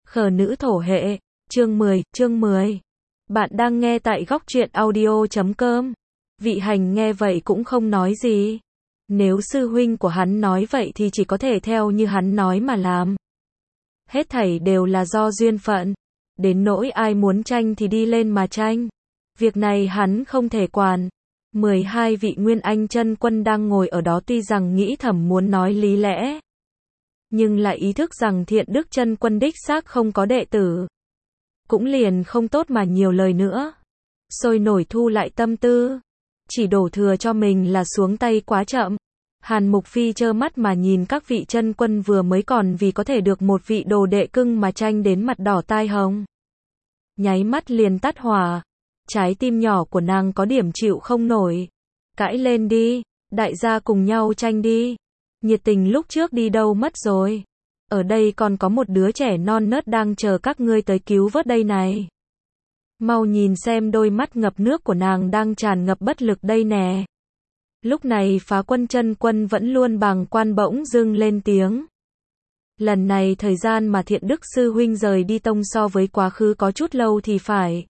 Khờ nữ thổ hệ, chương 10. Bạn đang nghe tại góc truyện audio.com. Vị Hành nghe vậy cũng không nói gì. Nếu sư huynh của hắn nói vậy thì chỉ có thể theo như hắn nói mà làm. Hết thảy đều là do duyên phận. Đến nỗi ai muốn tranh thì đi lên mà tranh. Việc này hắn không thể quản. 12 vị Nguyên Anh chân quân đang ngồi ở đó tuy rằng nghĩ thầm muốn nói lý lẽ, nhưng lại ý thức rằng Thiện Đức chân quân đích xác không có đệ tử. Cũng liền không tốt mà nhiều lời nữa. Sôi nổi thu lại tâm tư. Chỉ đổ thừa cho mình là xuống tay quá chậm. Hàn Mục Phi trơ mắt mà nhìn các vị chân quân vừa mới còn vì có thể được một vị đồ đệ cưng mà tranh đến mặt đỏ tai hồng. Nháy mắt liền tắt hỏa. Trái tim nhỏ của nàng có điểm chịu không nổi. Cãi lên đi, đại gia cùng nhau tranh đi. Nhiệt tình lúc trước đi đâu mất rồi. Ở đây còn có một đứa trẻ non nớt đang chờ các ngươi tới cứu vớt đây này. Mau nhìn xem đôi mắt ngập nước của nàng đang tràn ngập bất lực đây nè. Lúc này Phá Quân chân quân vẫn luôn bàng quan bỗng dưng lên tiếng. Lần này thời gian mà Thiện Đức sư huynh rời đi tông so với quá khứ có chút lâu thì phải.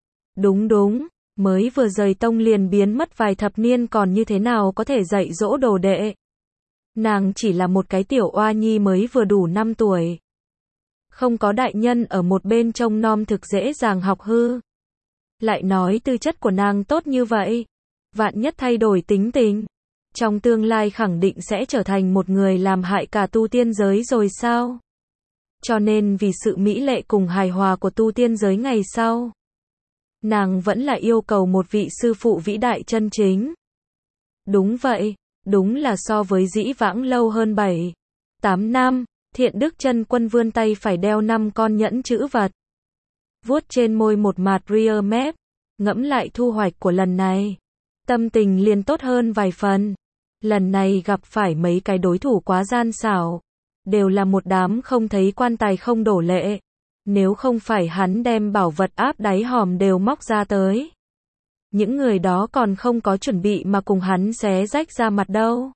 Đúng, mới vừa rời tông liền biến mất vài thập niên còn như thế nào có thể dạy dỗ đồ đệ. Nàng chỉ là một cái tiểu oa nhi mới vừa đủ 5 tuổi. Không có đại nhân ở một bên trông nom thực dễ dàng học hư. Lại nói tư chất của nàng tốt như vậy. Vạn nhất thay đổi tính tình. Trong tương lai khẳng định sẽ trở thành một người làm hại cả tu tiên giới rồi sao? Cho nên vì sự mỹ lệ cùng hài hòa của tu tiên giới ngày sau, nàng vẫn là yêu cầu một vị sư phụ vĩ đại chân chính. Đúng vậy, đúng là so với dĩ vãng lâu hơn 7-8 năm, Thiện Đức chân quân vươn tay phải đeo 5 con nhẫn chữ vật. Vuốt trên môi một mạt ria mép, ngẫm lại thu hoạch của lần này. Tâm tình liền tốt hơn vài phần. Lần này gặp phải mấy cái đối thủ quá gian xảo. Đều là một đám không thấy quan tài không đổ lệ. Nếu không phải hắn đem bảo vật áp đáy hòm đều móc ra tới. Những người đó còn không có chuẩn bị mà cùng hắn xé rách ra mặt đâu.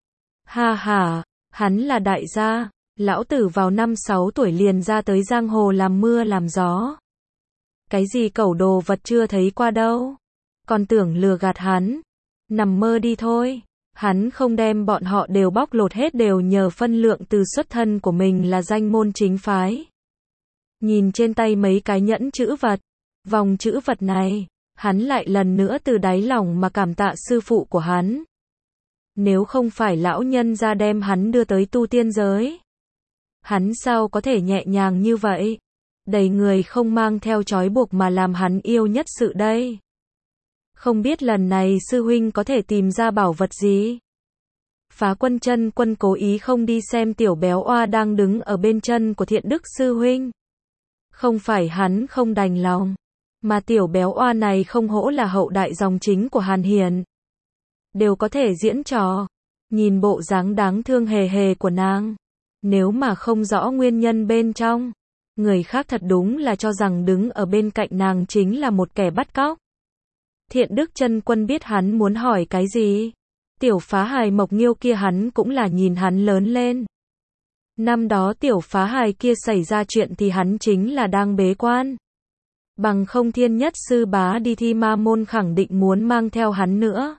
Ha ha, hắn là đại gia, lão tử vào 5-6 tuổi liền ra tới giang hồ làm mưa làm gió. Cái gì cẩu đồ vật chưa thấy qua đâu. Còn tưởng lừa gạt hắn. Nằm mơ đi thôi. Hắn không đem bọn họ đều bóc lột hết đều nhờ phân lượng từ xuất thân của mình là danh môn chính phái. Nhìn trên tay mấy cái nhẫn chữ vật, vòng chữ vật này, hắn lại lần nữa từ đáy lòng mà cảm tạ sư phụ của hắn. Nếu không phải lão nhân ra đem hắn đưa tới tu tiên giới, hắn sao có thể nhẹ nhàng như vậy, đầy người không mang theo trói buộc mà làm hắn yêu nhất sự đây. Không biết lần này sư huynh có thể tìm ra bảo vật gì? Phá Quân chân quân cố ý không đi xem tiểu béo oa đang đứng ở bên chân của Thiện Đức sư huynh. Không phải hắn không đành lòng, mà tiểu béo oa này không hổ là hậu đại dòng chính của Hàn Hiền. Đều có thể diễn trò. Nhìn bộ dáng đáng thương hề hề của nàng. Nếu mà không rõ nguyên nhân bên trong, người khác thật đúng là cho rằng đứng ở bên cạnh nàng chính là một kẻ bắt cóc. Thiện Đức chân quân biết hắn muốn hỏi cái gì. Tiểu phá hài Mộc Nghiêu kia hắn cũng là nhìn hắn lớn lên. Năm đó tiểu phá hài kia xảy ra chuyện thì hắn chính là đang bế quan. Bằng không Thiên Nhất sư bá đi thi ma môn khẳng định muốn mang theo hắn nữa.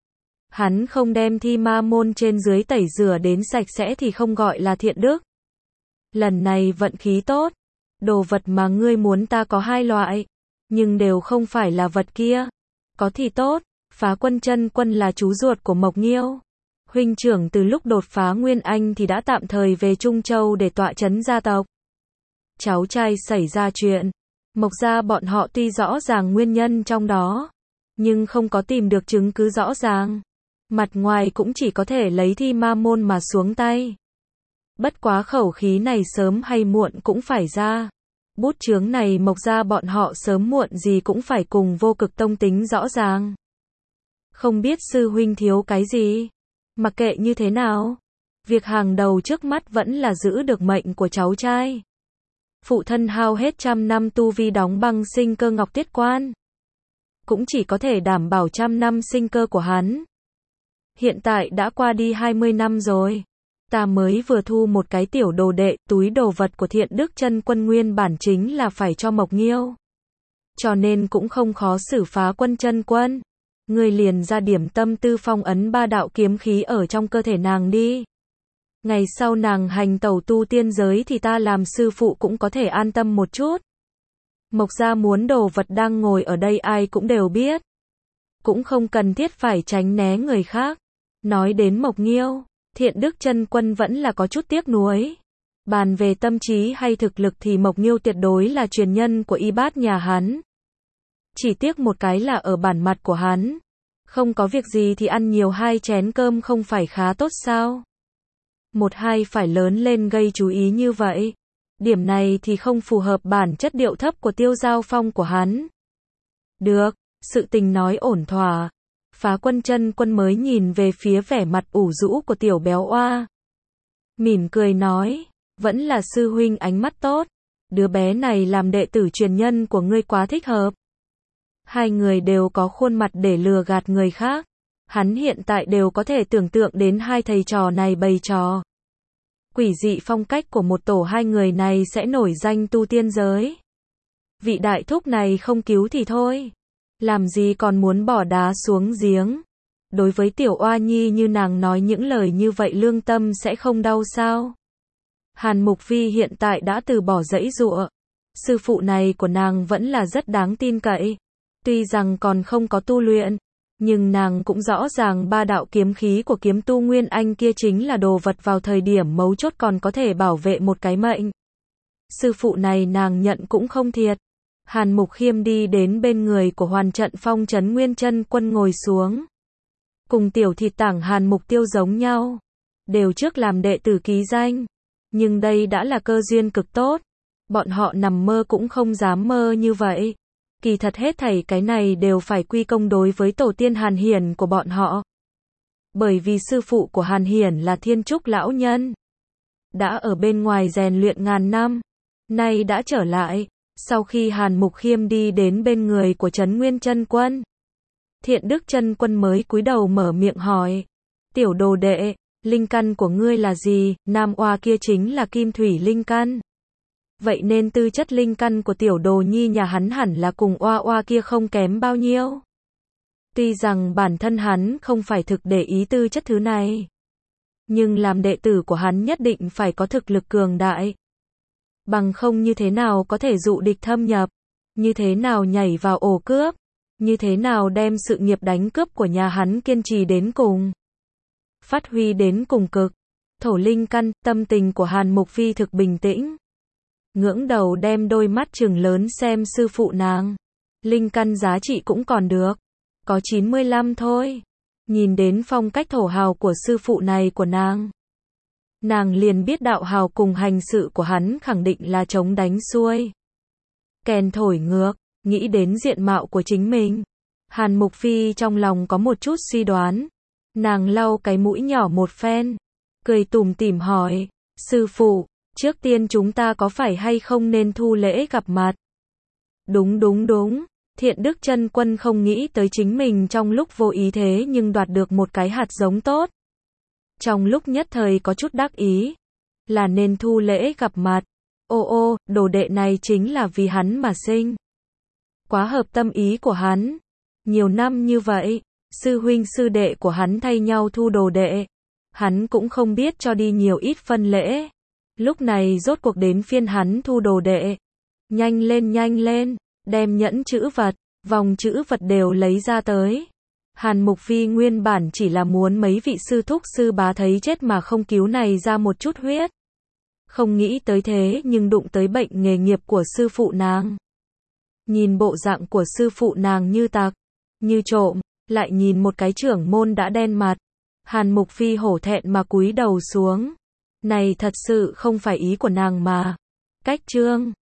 Hắn không đem thi ma môn trên dưới tẩy rửa đến sạch sẽ thì không gọi là thiện đức. Lần này vận khí tốt. Đồ vật mà ngươi muốn ta có 2 loại. Nhưng đều không phải là vật kia. Có thì tốt. Phá Quân chân quân là chú ruột của Mộc Nghiêu. Huynh trưởng từ lúc đột phá Nguyên Anh thì đã tạm thời về Trung Châu để tọa trấn gia tộc. Cháu trai xảy ra chuyện. Mộc gia bọn họ tuy rõ ràng nguyên nhân trong đó, nhưng không có tìm được chứng cứ rõ ràng. Mặt ngoài cũng chỉ có thể lấy thi ma môn mà xuống tay. Bất quá khẩu khí này sớm hay muộn cũng phải ra. Bút chướng này Mộc gia bọn họ sớm muộn gì cũng phải cùng Vô Cực Tông tính rõ ràng. Không biết sư huynh thiếu cái gì. Mặc kệ như thế nào, việc hàng đầu trước mắt vẫn là giữ được mệnh của cháu trai. Phụ thân hao hết 100 năm tu vi đóng băng sinh cơ Ngọc Tiết Quan, cũng chỉ có thể đảm bảo 100 năm sinh cơ của hắn. Hiện tại đã qua đi 20 năm rồi. Ta mới vừa thu một cái tiểu đồ đệ, túi đồ vật của Thiện Đức Chân Quân nguyên bản chính là phải cho Mộc Nghiêu. Cho nên cũng không khó xử phá quân chân quân. Ngươi liền ra điểm tâm tư phong ấn 3 đạo kiếm khí ở trong cơ thể nàng đi. Ngày sau nàng hành tẩu tu tiên giới thì ta làm sư phụ cũng có thể an tâm một chút. Mộc gia muốn đồ vật đang ngồi ở đây ai cũng đều biết. Cũng không cần thiết phải tránh né người khác. Nói đến Mộc Nghiêu, Thiện Đức Chân Quân vẫn là có chút tiếc nuối. Bàn về tâm trí hay thực lực thì Mộc Nghiêu tuyệt đối là truyền nhân của y bát nhà hắn. Chỉ tiếc một cái là ở bản mặt của hắn. Không có việc gì thì ăn nhiều 2 chén cơm không phải khá tốt sao? Một hai phải lớn lên gây chú ý như vậy. Điểm này thì không phù hợp bản chất điệu thấp của Tiêu Giao Phong của hắn. Được, sự tình nói ổn thỏa. Phá quân chân quân mới nhìn về phía vẻ mặt ủ rũ của tiểu béo oa. Mỉm cười nói, vẫn là sư huynh ánh mắt tốt. Đứa bé này làm đệ tử truyền nhân của ngươi quá thích hợp. Hai người đều có khuôn mặt để lừa gạt người khác. Hắn hiện tại đều có thể tưởng tượng đến hai thầy trò này bày trò. Quỷ dị phong cách của một tổ hai người này sẽ nổi danh tu tiên giới. Vị đại thúc này không cứu thì thôi. Làm gì còn muốn bỏ đá xuống giếng. Đối với tiểu oa nhi như nàng nói những lời như vậy lương tâm sẽ không đau sao? Hàn Mục Phi hiện tại đã từ bỏ giãy giụa. Sư phụ này của nàng vẫn là rất đáng tin cậy. Tuy rằng còn không có tu luyện, nhưng nàng cũng rõ ràng 3 đạo kiếm khí của kiếm tu Nguyên Anh kia chính là đồ vật vào thời điểm mấu chốt còn có thể bảo vệ một cái mệnh. Sư phụ này nàng nhận cũng không thiệt. Hàn Mục Khiêm đi đến bên người của Hoàn Trận Phong Trấn Nguyên Chân Quân ngồi xuống. Cùng tiểu thịt tảng Hàn Mục Tiêu giống nhau. Đều trước làm đệ tử ký danh. Nhưng đây đã là cơ duyên cực tốt. Bọn họ nằm mơ cũng không dám mơ như vậy. Kỳ thật hết thảy cái này đều phải quy công đối với tổ tiên Hàn Hiển của bọn họ. Bởi vì sư phụ của Hàn Hiển là Thiên Trúc lão nhân. Đã ở bên ngoài rèn luyện ngàn năm. Nay đã trở lại. Sau khi Hàn Mục Khiêm đi đến bên người của Trấn Nguyên Chân Quân. Thiện Đức Chân Quân mới cúi đầu mở miệng hỏi. Tiểu đồ đệ, linh căn của ngươi là gì? Nam oa kia chính là kim thủy linh căn. Vậy nên tư chất linh căn của tiểu đồ nhi nhà hắn hẳn là cùng oa oa kia không kém bao nhiêu. Tuy rằng bản thân hắn không phải thực để ý tư chất thứ này. Nhưng làm đệ tử của hắn nhất định phải có thực lực cường đại. Bằng không như thế nào có thể dụ địch thâm nhập. Như thế nào nhảy vào ổ cướp. Như thế nào đem sự nghiệp đánh cướp của nhà hắn kiên trì đến cùng. Phát huy đến cùng cực. Thổ linh căn, tâm tình của Hàn Mục Phi thực bình tĩnh. Ngưỡng đầu đem đôi mắt trừng lớn xem sư phụ nàng. Linh căn giá trị cũng còn được. Có 95 thôi. Nhìn đến phong cách thổ hào của sư phụ này của nàng. Nàng liền biết đạo hào cùng hành sự của hắn khẳng định là chống đánh xuôi. Kèn thổi ngược, nghĩ đến diện mạo của chính mình. Hàn Mục Phi trong lòng có một chút suy đoán. Nàng lau cái mũi nhỏ một phen. Cười tủm tỉm hỏi. Sư phụ, trước tiên chúng ta có phải hay không nên thu lễ gặp mặt? Đúng. Thiện Đức Chân Quân không nghĩ tới chính mình trong lúc vô ý thế nhưng đoạt được một cái hạt giống tốt. Trong lúc nhất thời có chút đắc ý. Là nên thu lễ gặp mặt. Ô, đồ đệ này chính là vì hắn mà sinh. Quá hợp tâm ý của hắn. Nhiều năm như vậy, sư huynh sư đệ của hắn thay nhau thu đồ đệ. Hắn cũng không biết cho đi nhiều ít phân lễ. Lúc này rốt cuộc đến phiên hắn thu đồ đệ. Nhanh lên, đem nhẫn chữ vật, vòng chữ vật đều lấy ra tới. Hàn Mục Phi nguyên bản chỉ là muốn mấy vị sư thúc sư bá thấy chết mà không cứu này ra một chút huyết. Không nghĩ tới thế nhưng đụng tới bệnh nghề nghiệp của sư phụ nàng. Nhìn bộ dạng của sư phụ nàng như tặc, như trộm, lại nhìn một cái trưởng môn đã đen mặt. Hàn Mục Phi hổ thẹn mà cúi đầu xuống. Này thật sự không phải ý của nàng mà. Cách chương